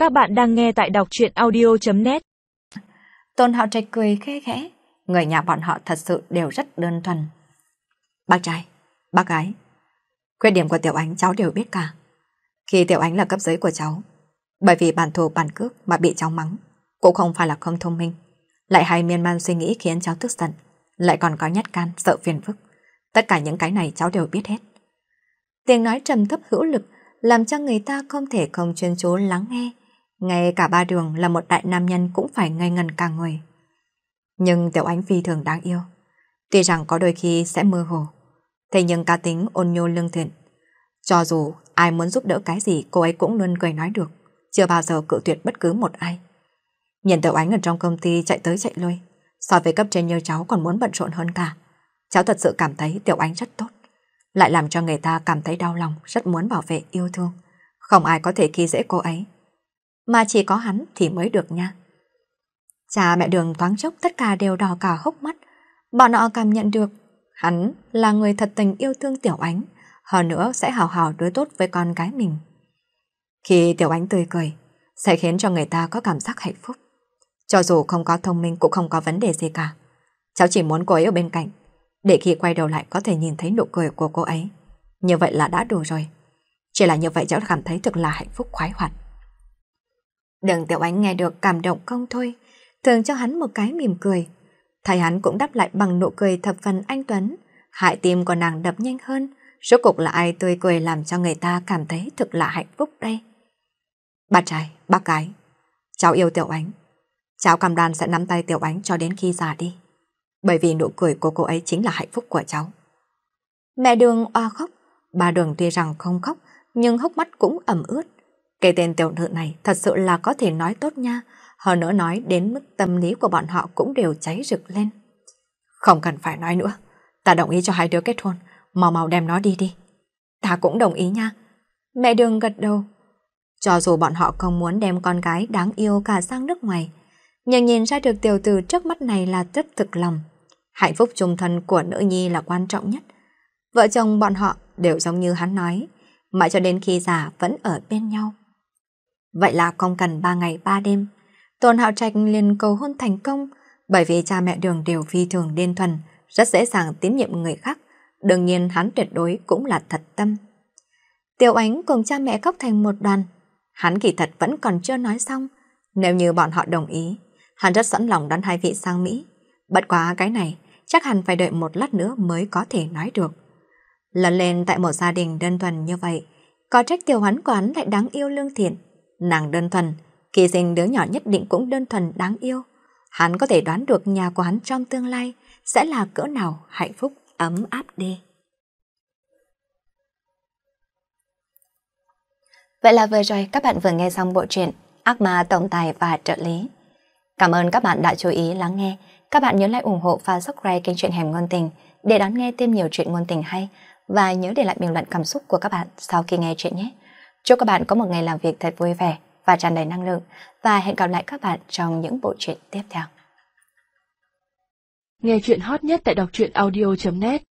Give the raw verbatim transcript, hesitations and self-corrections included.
Các bạn đang nghe tại đọc truyện audio chấm net. Tôn Hạo Trạch cười khẽ khẽ, người nhà bọn họ thật sự đều rất đơn thuần. Bác trai, bác gái, khuyết điểm của Tiểu Ánh cháu đều biết cả. Khi Tiểu Ánh là cấp dưới của cháu, bởi vì bản thù bản cước mà bị cháu mắng, cũng không phải là không thông minh, lại hay miên man suy nghĩ khiến cháu tức giận, lại còn có nhát gan, sợ phiền phức. Tất cả những cái này cháu đều biết hết. Tiếng nói trầm thấp hữu lực làm cho người ta không thể không chuyên chú lắng nghe. Ngay cả Ba Đường là một đại nam nhân cũng phải ngây ngần cả người. Nhưng Tiểu Ánh phi thường đáng yêu. Tuy rằng có đôi khi sẽ mơ hồ, thế nhưng cá tính ôn nhô lương thiện. Cho dù ai muốn giúp đỡ cái gì cô ấy cũng luôn cười nói được, chưa bao giờ cự tuyệt bất cứ một ai. Nhìn Tiểu Ánh ở trong công ty chạy tới chạy lui, so với cấp trên như cháu còn muốn bận rộn hơn cả. Cháu thật sự cảm thấy Tiểu Ánh rất tốt, lại làm cho người ta cảm thấy đau lòng, rất muốn bảo vệ yêu thương. Không ai có thể khi dễ cô ấy, mà chỉ có hắn thì mới được nha. Cha mẹ Đường thoáng chốc tất cả đều đỏ cả hốc mắt. Bọn họ cảm nhận được hắn là người thật tình yêu thương Tiểu Ánh, hơn nữa sẽ hào hào đối tốt với con gái mình. Khi Tiểu Ánh tươi cười sẽ khiến cho người ta có cảm giác hạnh phúc. Cho dù không có thông minh cũng không có vấn đề gì cả. Cháu chỉ muốn cô ấy ở bên cạnh, để khi quay đầu lại có thể nhìn thấy nụ cười của cô ấy. Như vậy là đã đủ rồi. Chỉ là như vậy cháu cảm thấy thực là hạnh phúc khoái hoạt. Đường Tiểu Ánh nghe được cảm động không thôi, thường cho hắn một cái mỉm cười. Thầy hắn cũng đáp lại bằng nụ cười thập phần anh tuấn. Hại tim của nàng đập nhanh hơn. Rốt cục là ai tươi cười làm cho người ta cảm thấy thực là hạnh phúc đây. Bác trai, bác gái, cháu yêu Tiểu Ánh. Cháu cam đoan sẽ nắm tay Tiểu Ánh cho đến khi già đi. Bởi vì nụ cười của cô ấy chính là hạnh phúc của cháu. Mẹ Đường oa khóc. Ba Đường tuy rằng không khóc, nhưng hốc mắt cũng ẩm ướt. Cái tên tiểu nữ này thật sự là có thể nói tốt nha. Hơn nữa nói đến mức tâm lý của bọn họ cũng đều cháy rực lên. Không cần phải nói nữa. Ta đồng ý cho hai đứa kết hôn. Mau mau đem nó đi đi. Ta cũng đồng ý nha. Mẹ Đường gật đầu. Cho dù bọn họ không muốn đem con gái đáng yêu cả sang nước ngoài, nhưng nhìn ra được tiểu tử trước mắt này là rất thực lòng. Hạnh phúc chung thân của nữ nhi là quan trọng nhất. Vợ chồng bọn họ đều giống như hắn nói, mãi cho đến khi già vẫn ở bên nhau. Vậy là không cần ba ngày ba đêm, Tôn Hạo Trạch liền cầu hôn thành công, bởi vì cha mẹ Đường đều phi thường đơn thuần, rất dễ dàng tín nhiệm người khác. Đương nhiên hắn tuyệt đối cũng là thật tâm. Tiểu Ánh cùng cha mẹ khóc thành một đoàn. Hắn kỳ thật vẫn còn chưa nói xong. Nếu như bọn họ đồng ý, hắn rất sẵn lòng đón hai vị sang Mỹ. Bất quá cái này chắc hẳn phải đợi một lát nữa mới có thể nói được. Lớn lên tại một gia đình đơn thuần như vậy, có trách Tiểu Hoán của hắn lại đáng yêu lương thiện. Nàng đơn thuần, khi sinh đứa nhỏ nhất định cũng đơn thuần đáng yêu. Hắn có thể đoán được nhà của hắn trong tương lai sẽ là cỡ nào hạnh phúc ấm áp đi. Vậy là vừa rồi các bạn vừa nghe xong bộ truyện Ác Ma Tổng Tài và Trợ Lý. Cảm ơn các bạn đã chú ý lắng nghe. Các bạn nhớ like ủng hộ và subscribe kênh Truyện Hẻm Ngôn Tình để đón nghe thêm nhiều truyện ngôn tình hay, và nhớ để lại bình luận cảm xúc của các bạn sau khi nghe truyện nhé. Chúc các bạn có một ngày làm việc thật vui vẻ và tràn đầy năng lượng, và hẹn gặp lại các bạn trong những bộ truyện tiếp theo. Nghe truyện hot nhất tại đọc truyện audio chấm net.